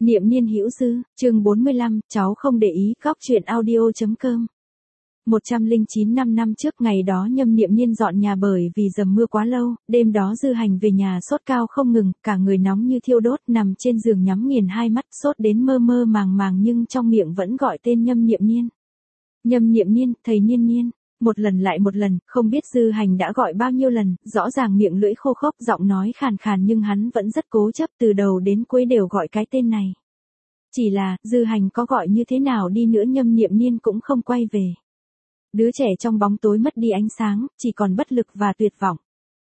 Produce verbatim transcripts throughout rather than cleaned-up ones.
Niệm niên hữu dư, chương bốn mươi lăm, cháu không để ý, góc truyện audio.com. một trăm lẻ chín năm năm trước ngày đó Nhâm Niệm Niên dọn nhà bởi vì dầm mưa quá lâu, đêm đó Dư Hành về nhà sốt cao không ngừng, cả người nóng như thiêu đốt, nằm trên giường nhắm nghiền hai mắt, sốt đến mơ mơ màng màng nhưng trong miệng vẫn gọi tên Nhâm Niệm Niên. Nhâm Niệm Niên, thầy Niên Niên. Một lần lại một lần, không biết Dư Hành đã gọi bao nhiêu lần, rõ ràng miệng lưỡi khô khốc, giọng nói khàn khàn nhưng hắn vẫn rất cố chấp, từ đầu đến cuối đều gọi cái tên này. Chỉ là, Dư Hành có gọi như thế nào đi nữa Nhâm Niệm Niên cũng không quay về. Đứa trẻ trong bóng tối mất đi ánh sáng, chỉ còn bất lực và tuyệt vọng.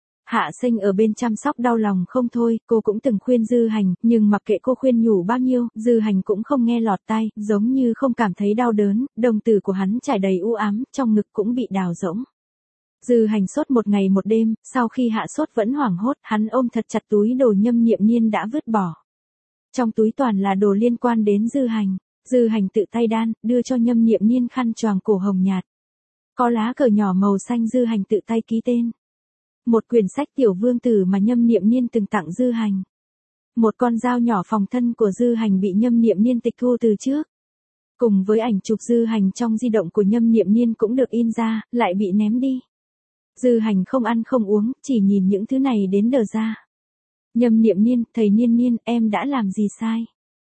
Hạ Sinh ở bên chăm sóc đau lòng không thôi, cô cũng từng khuyên Dư Hành, nhưng mặc kệ cô khuyên nhủ bao nhiêu, Dư Hành cũng không nghe lọt tai, giống như không cảm thấy đau đớn, đồng tử của hắn trải đầy u ám, trong ngực cũng bị đào rỗng. Dư Hành sốt một ngày một đêm, sau khi hạ sốt vẫn hoảng hốt, hắn ôm thật chặt túi đồ Nhâm Niệm Niên đã vứt bỏ. Trong túi toàn là đồ liên quan đến Dư Hành. Dư Hành tự tay đan, đưa cho Nhâm Niệm Niên khăn choàng cổ hồng nhạt. Có lá cờ nhỏ màu xanh Dư Hành tự tay ký tên. Một quyển sách Tiểu Vương Tử mà Nhâm Niệm Niên từng tặng Dư Hành. Một con dao nhỏ phòng thân của Dư Hành bị Nhâm Niệm Niên tịch thu từ trước. Cùng với ảnh chụp Dư Hành trong di động của Nhâm Niệm Niên cũng được in ra, lại bị ném đi. Dư Hành không ăn không uống, chỉ nhìn những thứ này đến đờ ra. Nhâm Niệm Niên, thầy Niên Niên, em đã làm gì sai?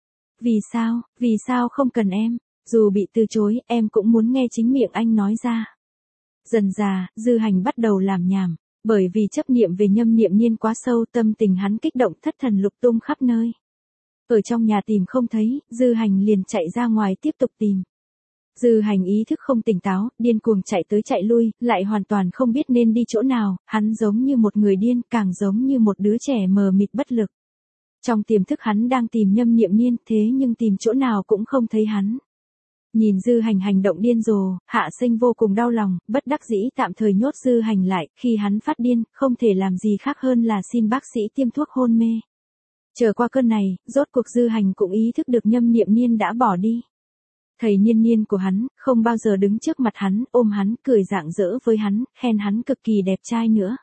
Vì sao, vì sao không cần em? Dù bị từ chối, em cũng muốn nghe chính miệng anh nói ra. Dần dà, Dư Hành bắt đầu làm nhảm. Bởi vì chấp niệm về Nhâm Niệm Niên quá sâu, tâm tình hắn kích động thất thần lục tung khắp nơi. Ở trong nhà tìm không thấy, Dư Hành liền chạy ra ngoài tiếp tục tìm. Dư Hành ý thức không tỉnh táo, điên cuồng chạy tới chạy lui, lại hoàn toàn không biết nên đi chỗ nào, hắn giống như một người điên, càng giống như một đứa trẻ mờ mịt bất lực. Trong tiềm thức hắn đang tìm Nhâm Niệm Niên, thế nhưng tìm chỗ nào cũng không thấy hắn. Nhìn Dư Hành hành động điên rồ, Hạ Sinh vô cùng đau lòng, bất đắc dĩ tạm thời nhốt Dư Hành lại, khi hắn phát điên, không thể làm gì khác hơn là xin bác sĩ tiêm thuốc hôn mê. Chờ qua cơn này, rốt cuộc Dư Hành cũng ý thức được Nhâm Niệm Niên đã bỏ đi. Thầy Niên Niên của hắn, không bao giờ đứng trước mặt hắn, ôm hắn, cười rạng rỡ với hắn, khen hắn cực kỳ đẹp trai nữa.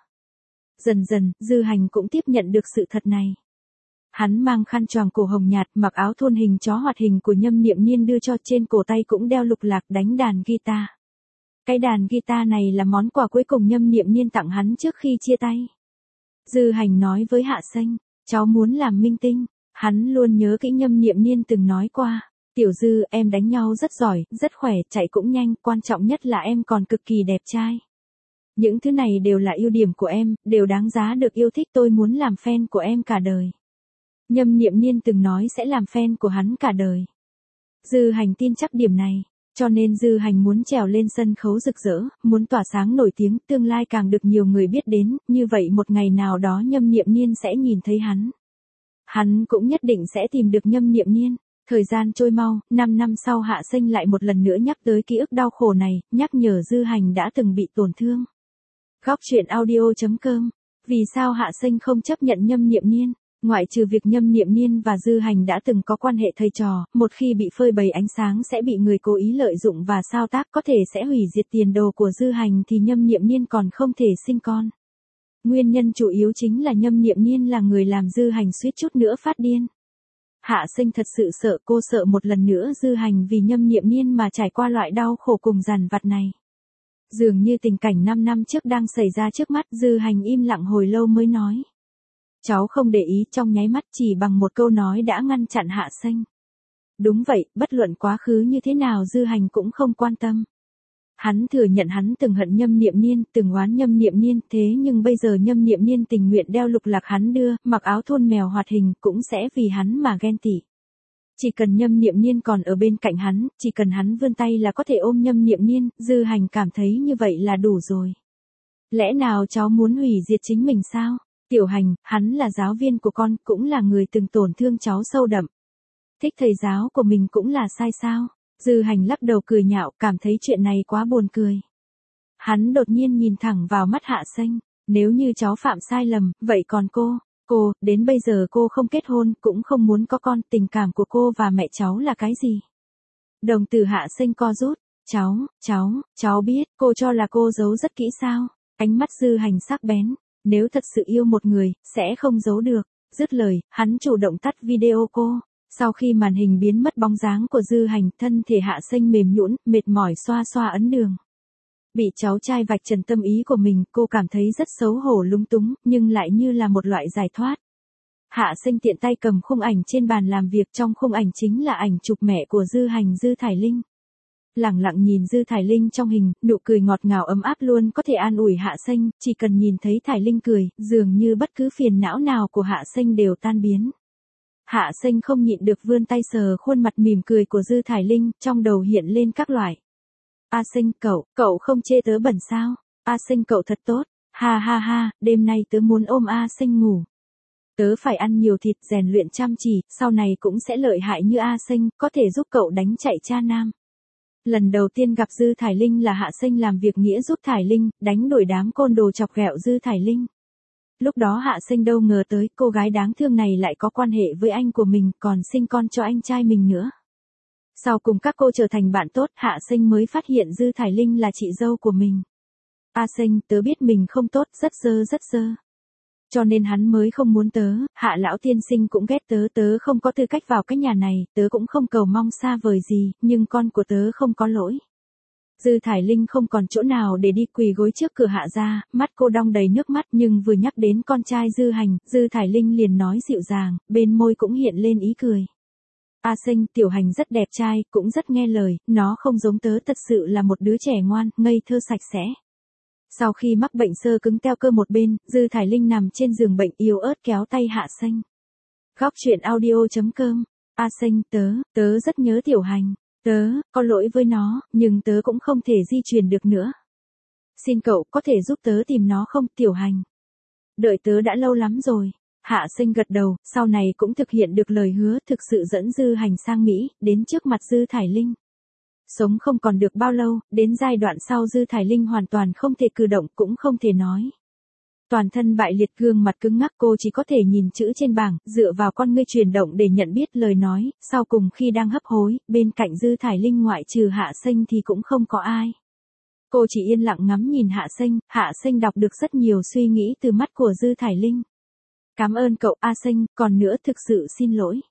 Dần dần, Dư Hành cũng tiếp nhận được sự thật này. Hắn mang khăn choàng cổ hồng nhạt, mặc áo thun hình chó hoạt hình của Nhâm Niệm Niên đưa cho, trên cổ tay cũng đeo lục lạc, đánh đàn guitar. Cái đàn guitar này là món quà cuối cùng Nhâm Niệm Niên tặng hắn trước khi chia tay. Dư Hành nói với Hạ Sinh, cháu muốn làm minh tinh. Hắn luôn nhớ kỹ Nhâm Niệm Niên từng nói qua. Tiểu Dư, em đánh nhau rất giỏi, rất khỏe, chạy cũng nhanh, quan trọng nhất là em còn cực kỳ đẹp trai. Những thứ này đều là ưu điểm của em, đều đáng giá được yêu thích, tôi muốn làm fan của em cả đời. Nhâm Niệm Niên từng nói sẽ làm fan của hắn cả đời. Dư Hành tin chắc điểm này, cho nên Dư Hành muốn trèo lên sân khấu rực rỡ, muốn tỏa sáng nổi tiếng, tương lai càng được nhiều người biết đến, như vậy một ngày nào đó Nhâm Niệm Niên sẽ nhìn thấy hắn. Hắn cũng nhất định sẽ tìm được Nhâm Niệm Niên. Thời gian trôi mau, năm năm sau Hạ Sinh lại một lần nữa nhắc tới ký ức đau khổ này, nhắc nhở Dư Hành đã từng bị tổn thương. Góc truyện audio.com. Vì sao Hạ Sinh không chấp nhận Nhâm Niệm Niên? Ngoại trừ việc Nhâm Niệm Niên và Dư Hành đã từng có quan hệ thầy trò, một khi bị phơi bày ánh sáng sẽ bị người cố ý lợi dụng và sao tác, có thể sẽ hủy diệt tiền đồ của Dư Hành, thì Nhâm Niệm Niên còn không thể sinh con. Nguyên nhân chủ yếu chính là Nhâm Niệm Niên là người làm Dư Hành suýt chút nữa phát điên. Hạ Sinh thật sự sợ, cô sợ một lần nữa Dư Hành vì Nhâm Niệm Niên mà trải qua loại đau khổ cùng dằn vặt này. Dường như tình cảnh năm năm trước đang xảy ra trước mắt, Dư Hành im lặng hồi lâu mới nói. Cháu không để ý, trong nháy mắt chỉ bằng một câu nói đã ngăn chặn Hạ Sinh. Đúng vậy, bất luận quá khứ như thế nào Dư Hành cũng không quan tâm. Hắn thừa nhận hắn từng hận Nhâm Niệm Niên, từng oán Nhâm Niệm Niên, thế nhưng bây giờ Nhâm Niệm Niên tình nguyện đeo lục lạc hắn đưa, mặc áo thun mèo hoạt hình, cũng sẽ vì hắn mà ghen tị. Chỉ cần Nhâm Niệm Niên còn ở bên cạnh hắn, chỉ cần hắn vươn tay là có thể ôm Nhâm Niệm Niên, Dư Hành cảm thấy như vậy là đủ rồi. Lẽ nào cháu muốn hủy diệt chính mình sao? Tiểu Hành, hắn là giáo viên của con, cũng là người từng tổn thương cháu sâu đậm. Thích thầy giáo của mình cũng là sai sao? Dư Hành lắc đầu cười nhạo, cảm thấy chuyện này quá buồn cười. Hắn đột nhiên nhìn thẳng vào mắt Hạ Sinh, nếu như cháu phạm sai lầm, vậy còn cô, cô, đến bây giờ cô không kết hôn, cũng không muốn có con, tình cảm của cô và mẹ cháu là cái gì? Đồng tử Hạ Sinh co rút, cháu, cháu, cháu biết, cô cho là cô giấu rất kỹ sao? Ánh mắt Dư Hành sắc bén, nếu thật sự yêu một người, sẽ không giấu được. Dứt lời, hắn chủ động tắt video cô. Sau khi màn hình biến mất bóng dáng của Dư Hành, thân thể Hạ Xanh mềm nhũn, mệt mỏi xoa xoa ấn đường. Bị cháu trai vạch trần tâm ý của mình, cô cảm thấy rất xấu hổ lúng túng, nhưng lại như là một loại giải thoát. Hạ Xanh tiện tay cầm khung ảnh trên bàn làm việc, trong khung ảnh chính là ảnh chụp mẹ của Dư Hành, Dư Thải Linh. Lẳng lặng nhìn Dư Thải Linh trong hình, nụ cười ngọt ngào ấm áp luôn có thể an ủi Hạ Xanh, chỉ cần nhìn thấy Thải Linh cười, dường như bất cứ phiền não nào của Hạ Xanh đều tan biến. Hạ Xanh không nhịn được vươn tay sờ khuôn mặt mỉm cười của Dư Thải Linh, trong đầu hiện lên các loại. A Xanh, cậu, cậu không chê tớ bẩn sao? A Xanh cậu thật tốt, ha ha ha, đêm nay tớ muốn ôm A Xanh ngủ. Tớ phải ăn nhiều thịt, rèn luyện chăm chỉ, sau này cũng sẽ lợi hại như A Xanh, có thể giúp cậu đánh chạy cha nam. Lần đầu tiên gặp Dư Thải Linh là Hạ Xanh làm việc nghĩa giúp Thải Linh, đánh đuổi đám côn đồ chọc ghẹo Dư Thải Linh. Lúc đó Hạ Xanh đâu ngờ tới cô gái đáng thương này lại có quan hệ với anh của mình, còn sinh con cho anh trai mình nữa. Sau cùng các cô trở thành bạn tốt, Hạ Xanh mới phát hiện Dư Thải Linh là chị dâu của mình. A Xanh, tớ biết mình không tốt, rất dơ rất dơ. Cho nên hắn mới không muốn tớ, Hạ lão tiên sinh cũng ghét tớ, tớ không có tư cách vào cái nhà này, tớ cũng không cầu mong xa vời gì, nhưng con của tớ không có lỗi. Dư Thải Linh không còn chỗ nào để đi, quỳ gối trước cửa Hạ gia, mắt cô đong đầy nước mắt, nhưng vừa nhắc đến con trai Dư Hành, Dư Thải Linh liền nói dịu dàng, bên môi cũng hiện lên ý cười. A Xanh, Tiểu Hành rất đẹp trai, cũng rất nghe lời, nó không giống tớ, thật sự là một đứa trẻ ngoan, ngây thơ sạch sẽ. Sau khi mắc bệnh xơ cứng teo cơ một bên, Dư Thải Linh nằm trên giường bệnh yếu ớt kéo tay Hạ Xanh. Góc truyện audio chấm com. A Xanh, tớ, tớ rất nhớ Tiểu Hành. Tớ, có lỗi với nó, nhưng tớ cũng không thể di chuyển được nữa. Xin cậu có thể giúp tớ tìm nó không, Tiểu Hành? Đợi tớ đã lâu lắm rồi. Hạ Xanh gật đầu, sau này cũng thực hiện được lời hứa, thực sự dẫn Dư Hành sang Mỹ, đến trước mặt Dư Thải Linh. Sống không còn được bao lâu, đến giai đoạn sau Dư Thải Linh hoàn toàn không thể cử động, cũng không thể nói. Toàn thân bại liệt, gương mặt cứng ngắc, cô chỉ có thể nhìn chữ trên bảng, dựa vào con ngươi chuyển động để nhận biết lời nói, sau cùng khi đang hấp hối, bên cạnh Dư Thải Linh ngoại trừ Hạ Xanh thì cũng không có ai. Cô chỉ yên lặng ngắm nhìn Hạ Xanh, Hạ Xanh đọc được rất nhiều suy nghĩ từ mắt của Dư Thải Linh. Cảm ơn cậu A Xanh, còn nữa thực sự xin lỗi.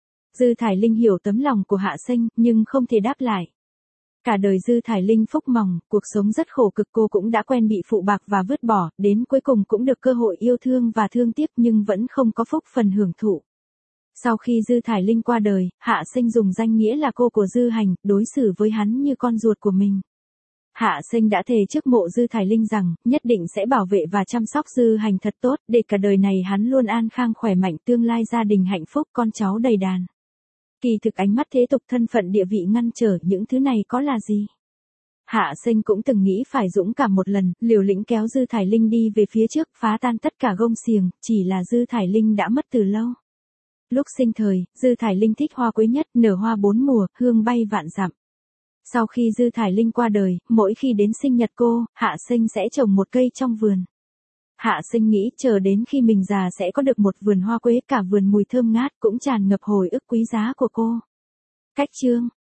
Dư Thải Linh hiểu tấm lòng của Hạ Xanh, nhưng không thể đáp lại. Cả đời Dư Thải Linh phúc mỏng, cuộc sống rất khổ cực, cô cũng đã quen bị phụ bạc và vứt bỏ, đến cuối cùng cũng được cơ hội yêu thương và thương tiếc nhưng vẫn không có phúc phần hưởng thụ. Sau khi Dư Thải Linh qua đời, Hạ Xanh dùng danh nghĩa là cô của Dư Hành, đối xử với hắn như con ruột của mình. Hạ Xanh đã thề trước mộ Dư Thải Linh rằng, nhất định sẽ bảo vệ và chăm sóc Dư Hành thật tốt, để cả đời này hắn luôn an khang khỏe mạnh, tương lai gia đình hạnh phúc, con cháu đầy đàn. Kỳ thực ánh mắt thế tục, thân phận địa vị ngăn trở, những thứ này có là gì? Hạ Xanh cũng từng nghĩ phải dũng cảm một lần, liều lĩnh kéo Dư Thải Linh đi về phía trước, phá tan tất cả gông xiềng, chỉ là Dư Thải Linh đã mất từ lâu. Lúc sinh thời, Dư Thải Linh thích hoa quế nhất, nở hoa bốn mùa, hương bay vạn dặm. Sau khi Dư Thải Linh qua đời, mỗi khi đến sinh nhật cô, Hạ Xanh sẽ trồng một cây trong vườn. Hạ Xanh nghĩ chờ đến khi mình già sẽ có được một vườn hoa quế, cả vườn mùi thơm ngát, cũng tràn ngập hồi ức quý giá của cô. Cách chương